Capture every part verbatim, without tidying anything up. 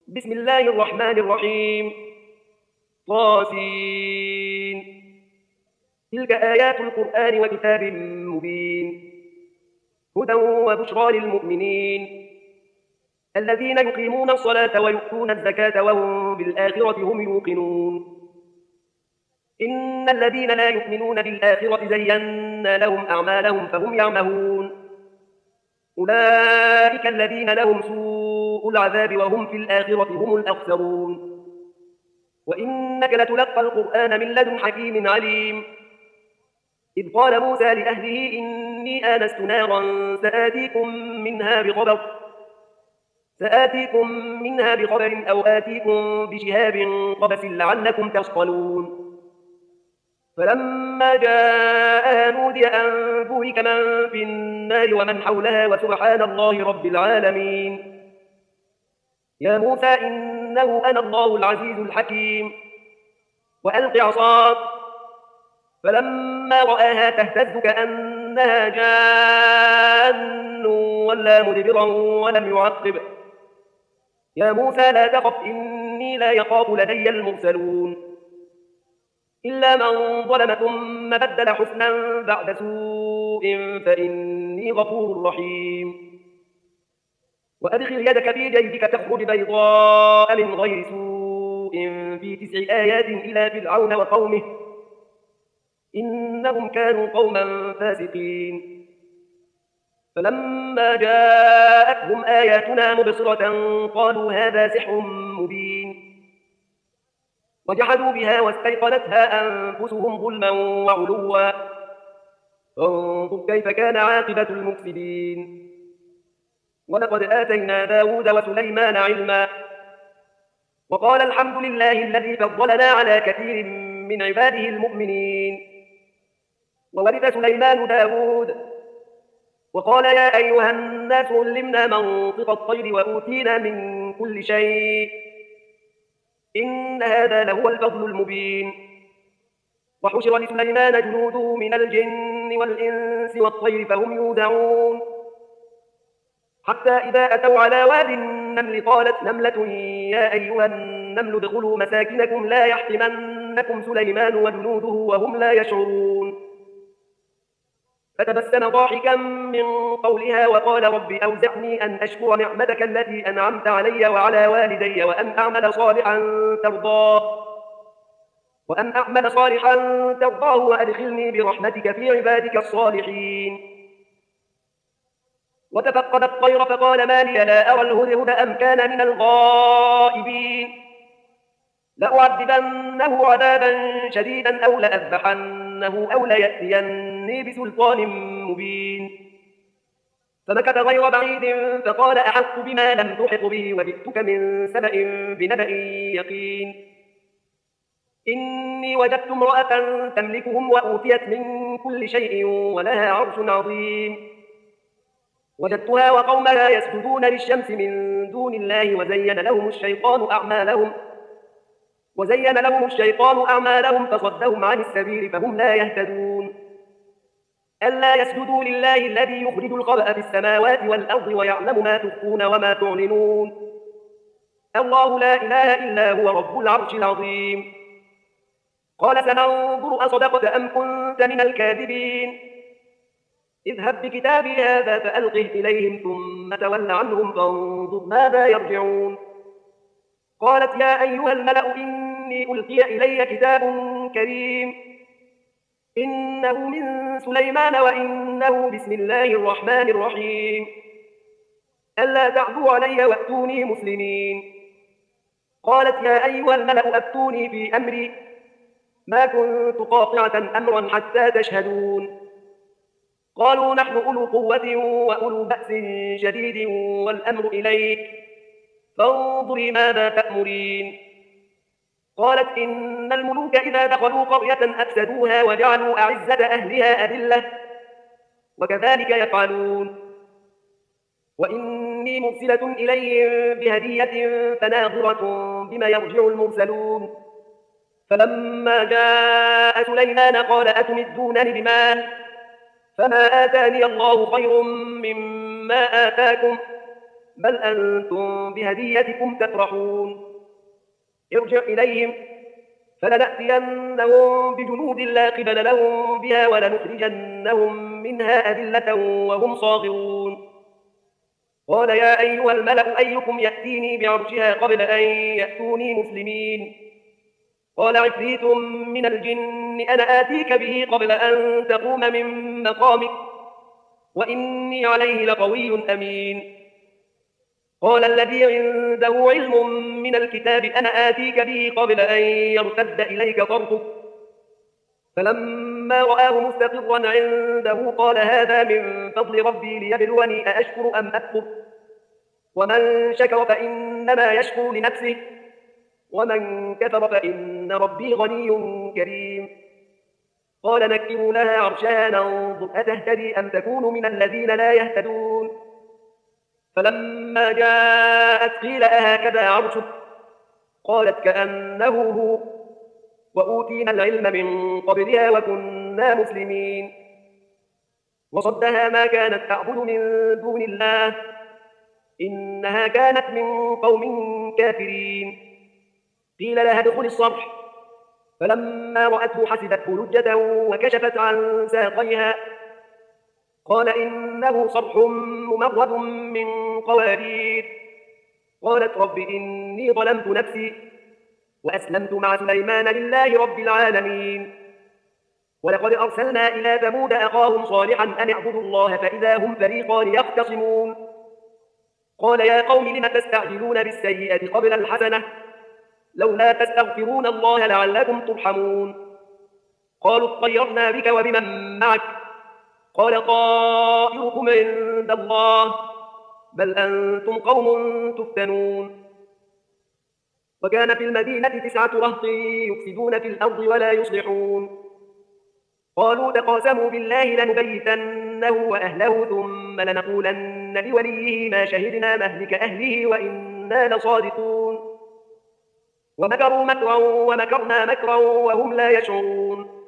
بسم الله الرحمن الرحيم. طاسين. تلك آيات القرآن وكتاب مبين، هدى وبشرى للمؤمنين الذين يقيمون الصلاة ويؤتون الزكاة وهم بالآخرة هم يوقنون. إن الذين لا يؤمنون بالآخرة زينا لهم أعمالهم فهم يعمهون. أولئك الذين لهم سوء العذاب وهم في الآخرة هم الأخسرون. وإنك لتلقى القرآن من لدن حكيم عليم. إذ قال موسى لأهله إني آنست نارا سآتيكم منها بخبر سآتيكم منها بخبر أو آتيكم بشهاب قبس لعلكم تصطلون. فلما جاءها نودي أن بورك من في النار ومن حولها وسبحان الله رب العالمين. يا موسى إنه أنا الله العزيز الحكيم. وألق عصاك فلما رآها تهتز كأنها جان ولا مدبرا ولم يعقب. يا موسى لا تخف إني لا يخاف لدي المرسلون. إلا من ظلم ثم بدل حسنا بعد سوء فإني غفور رحيم. وأدخل يدك في جيبك تخرج بيضاء من غير سوء في تسع آيات إلى فرعون وقومه إنهم كانوا قوما فاسقين. فلما جاءتهم آياتنا مبصرة قالوا هذا سحر مبين. وجحدوا بها واستيقنتها أنفسهم ظلما وعلوا فانظر كيف كان عاقبة المفسدين. ولقد آتينا داود وسليمان علما وقال الحمد لله الذي فضلنا على كثير من عباده المؤمنين. وورث سليمان داود وقال يا أيها الناس علمنا منطق الطير وأوتينا من كل شيء إن هذا لهو الفضل المبين. وحشر لسليمان جنوده من الجن والإنس والطير فهم يوزعون حتى إذا أتوا على واد النمل قالت نملة يا أيها النمل ادخلوا مساكنكم لا يحطمنكم سليمان وجنوده وهم لا يشعرون. فتبسم ضاحكا من قولها وقال رب أوزعني أن أشكر نعمتك التي أنعمت علي وعلى والدي وأن أعمل صالحا ترضاه وأن أعمل صالحا ترضاه وأدخلني برحمتك في عبادك الصالحين. وتفقد الطير فقال ما لي لا أرى الهدهد أم كان من الغائبين. لأعذبنه عذابا شديدا أو لأذبحنه أو ليأتيني بسلطان مبين. فمكث غير بعيد فقال أحطت بما لم تحط به وجئتك من سبأ بنبأ يقين. إني وجدت امرأة تملكهم وأوتيت من كل شيء ولها عرش عظيم. وجدتها وقومها يسجدون للشمس من دون الله وزين لهم الشيطان أعمالهم وزين لهم الشيطان أعمالهم فصدهم عن السبيل فهم لا يهتدون. ألا يسجدوا لله الذي يخرج الخبأ في السماوات والأرض ويعلم ما تخفون وما تعلنون. الله لا إله إلا هو رب العرش العظيم. قال سننظر أصدقت أم كنت من الكاذبين. اذهب بكتابي هذا فألقه إليهم ثم تول عنهم فانظر ماذا يرجعون. قالت يا أيها الملأ إني ألقي إلي كتاب كريم إنه من سليمان وإنه بسم الله الرحمن الرحيم. ألا تعدوا علي وأتوني مسلمين. قالت يا أيها الملأ أفتوني في أمري ما كنت قاطعة أمرا حتى تشهدون. قالوا نحن أولو قوة وأولو بأس شديد والأمر إليك فانظري ماذا تأمرين. قالت إن الملوك إذا دخلوا قرية أفسدوها وجعلوا أعزة أهلها أذلة وكذلك يفعلون. وإني مرسلة إليهم بهدية فناظرة بما يرجع المرسلون. فلما جاء سليمان قال أتمدونني بمال فما آتاني الله خير مما آتاكم بل أنتم بهديتكم تفرحون ارجع إليهم فلنأتينهم بجنود لا قبل لهم بها ولنخرجنهم منها أذلة وهم صاغرون قال يا أيها الملأ أيكم يأتيني بعرشها قبل أن يأتوني مسلمين قال عفريت من الجن أنا آتيك به قبل أن تقوم من مقامك وإني عليه لقوي أمين قال الذي عنده علم من الكتاب أنا آتيك به قبل أن يرتد إليك طرفك فلما رآه مستقرا عنده قال هذا من فضل ربي ليبلوني أأشكر أم أكفر ومن شكر فإنما يشكر لنفسه ومن كفر فإن ربي غني كريم قال نكروا لها عرشها ننظر أتهتدي أم تكون من الذين لا يهتدون فلما جاءت قيل أهكذا عرشك قالت كأنه هو وأوتينا العلم من قبلها وكنا مسلمين وصدها ما كانت تعبد من دون الله إنها كانت من قوم كافرين قيل لها ادخل الصرح فلما رأته حسبته لجة وكشفت عن ساقيها قال إنه صرح ممرد من قوارير قالت رب إني ظلمت نفسي وأسلمت مع سليمان لله رب العالمين ولقد أرسلنا إلى ثمود أخاهم صالحا أن اعبدوا الله فإذا هم فريقان يختصمون قال يا قوم لم تستعجلون بالسيئة قبل الحسنة لولا تستغفرون الله لعلكم ترحمون قالوا اطيرنا بك وبمن معك قال طائركم عند الله بل أنتم قوم تفتنون وكان في المدينة تسعة رهط يفسدون في الأرض ولا يصلحون قالوا تقاسموا بالله لنبيتنه وأهله ثم لنقولن لوليه ما شهدنا مهلك أهله وإنا لصادقون ومكروا مكرا ومكرنا مكرا وهم لا يشعرون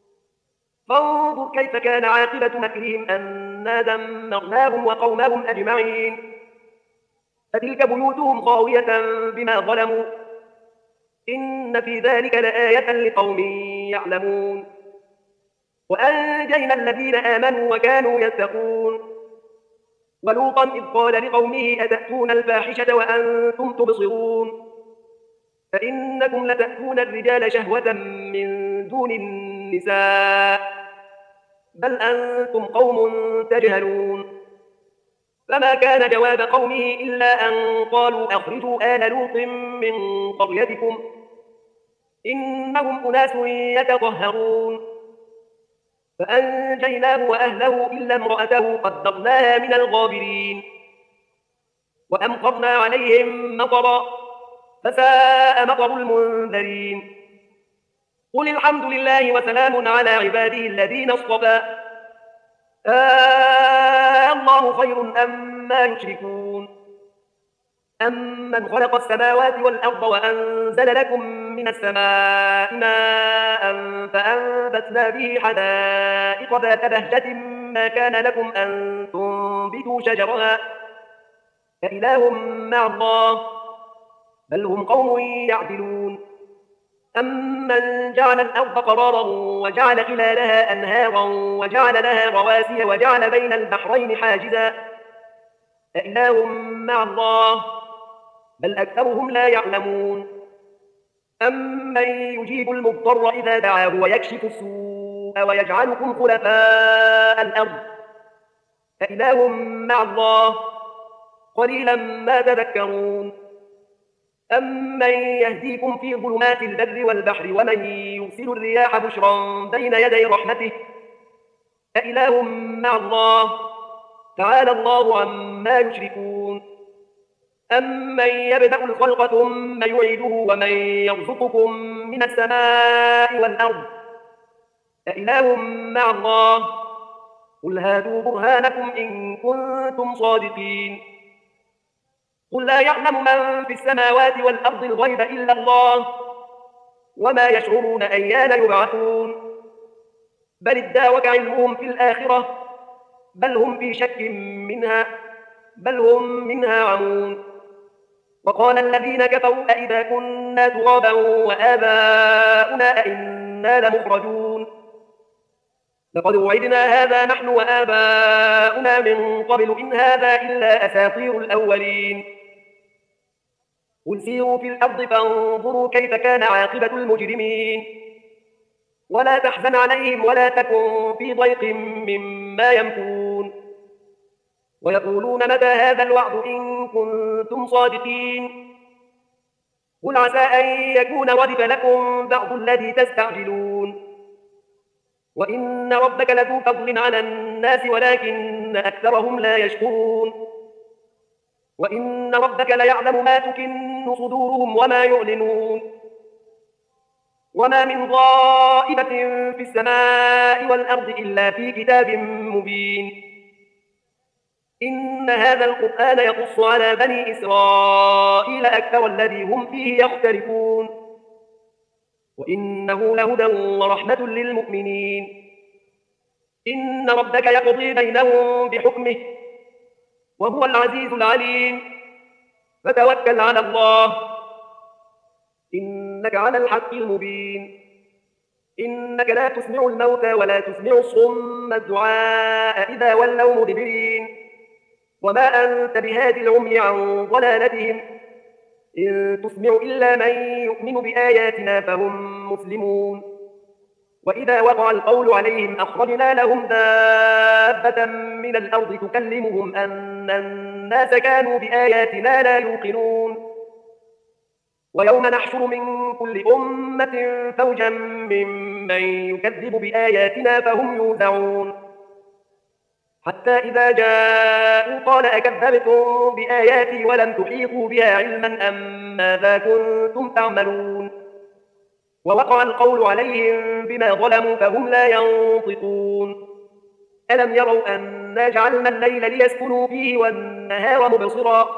فانظر كيف كان عاقبة مكرهم أنا دمرناهم وقومهم أجمعين فتلك بيوتهم خاوية بما ظلموا إن في ذلك لآية لقوم يعلمون وأنجينا الذين آمنوا وكانوا يتقون ولوطا إذ قال لقومه أتأتون الفاحشة وأنتم تبصرون فإنكم لتأتون الرجال شهوة من دون النساء بل أنتم قوم تجهلون فما كان جواب قومه إلا أن قالوا أخرجوا آل لوط من قريتكم إنهم أناس يتطهرون فأنجيناه وأهله إلا امرأته قدرناها من الغابرين وأمطرنا عليهم مطرا فساء مطر المنذرين قل الحمد لله وسلام على عباده الذين اصطفى آه الله خير أما يشركون أمن خلق السماوات والأرض وأنزل لكم من السماء ماء فأنبتنا به حدائق ذات بهجة ما كان لكم أن تنبتوا شجرها أإله مع الله بل هم قوم يعدلون أمن جعل الأرض قرارا وجعل خلالها أنهارا وجعل لها رواسي وجعل بين البحرين حاجزا أإله مع الله بل أكثرهم لا يعلمون أمن يجيب المضطر إذا دعاه ويكشف السوء ويجعلكم خلفاء الأرض أإله مع الله قليلا ما تذكرون أمن يهديكم في ظلمات البر والبحر ومن يرسل الرياح بشرا بين يدي رحمته أإله مع الله تعالى الله عما يشركون أمن يبدأ الخلق ثم يعيده ومن يرزقكم من السماء والأرض أإله مع الله قل هاتوا برهانكم إن كنتم صادقين قل لا يعلم من في السماوات والأرض الغيب إلا الله وما يشعرون أيان يبعثون بل ادارك علمهم في الآخرة بل هم في شك منها بل هم منها عمون. وقال الذين كفروا أئذا كنا ترابا وآباؤنا أئنا لمخرجون لقد وعدنا هذا نحن وآباؤنا من قبل إن هذا إلا أساطير الأولين. قل سيروا في الأرض فانظروا كيف كان عاقبة المجرمين ولا تحزن عليهم ولا تكن في ضيق مما يمكرون ويقولون متى هذا الوعد إن كنتم صادقين قل عسى أن يكون ردف لكم بعض الذي تستعجلون وإن ربك لذو فضل على الناس ولكن أكثرهم لا يشكرون وإن ربك ليعلم ما تكن صدورهم وما يعلنون وما من غائبة في السماء والأرض إلا في كتاب مبين. إن هذا القرآن يقص على بني إسرائيل أكثر الذي هم فيه يختلفون وإنه لهدى ورحمة للمؤمنين. إن ربك يقضي بينهم بحكمه وهو العزيز العليم فتوكل على الله إنك على الحق المبين. إنك لا تسمع الموتى ولا تسمع الصم الدعاء إذا ولوا مدبرين وما أنت بهادي العمي عن ضلالتهم إن تسمع إلا من يؤمن بآياتنا فهم مسلمون. وإذا وقع القول عليهم أخرجنا لهم دابة من الأرض تكلمهم أن الناس كانوا بآياتنا لا يوقنون ويوم نحشر من كل أمة فوجا ممن يكذب بآياتنا فهم يوزعون حتى إذا جاءوا قال أكذبتم بآياتي ولم تحيطوا بها علما أم ماذا كنتم تعملون ووقع القول عليهم بما ظلموا فهم لا ينطقون. ألم يروا أنا جعلنا الليل ليسكنوا فيه والنهار مبصرا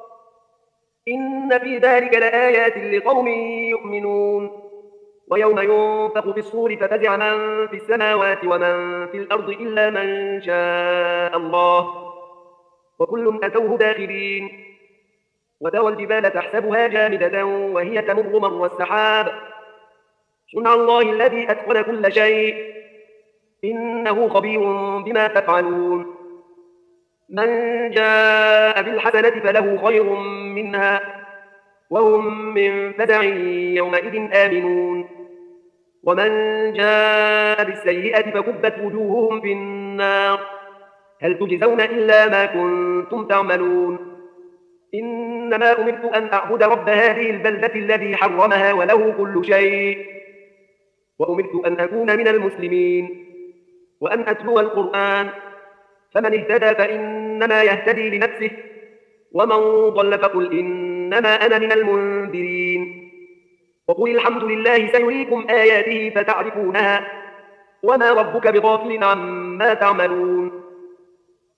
إن في ذلك لآيات لقوم يؤمنون. ويوم ينفخ في الصور ففزع من في السماوات ومن في الأرض إلا من شاء الله وكل أتوه داخلين. وترى الجبال تحسبها جامدة وهي تمر مر السحاب صنع الله الذي أتقن كل شيء إنه خبير بما تفعلون. من جاء بالحسنة فله خير منها وهم من فزع يومئذ آمنون ومن جاء بالسيئة فكبت وجوههم في النار هل تجزون إلا ما كنتم تعملون. إنما أمرت أن أعبد رب هذه البلدة الذي حرمها وله كل شيء وأمرت أن أكون من المسلمين وأن أتلو القرآن فمن اهتدى فإنما يهتدي لنفسه ومن ضل فقل إنما أنا من المنذرين وقل الحمد لله سيريكم آياته فتعرفونها وما ربك بغافل عما تعملون.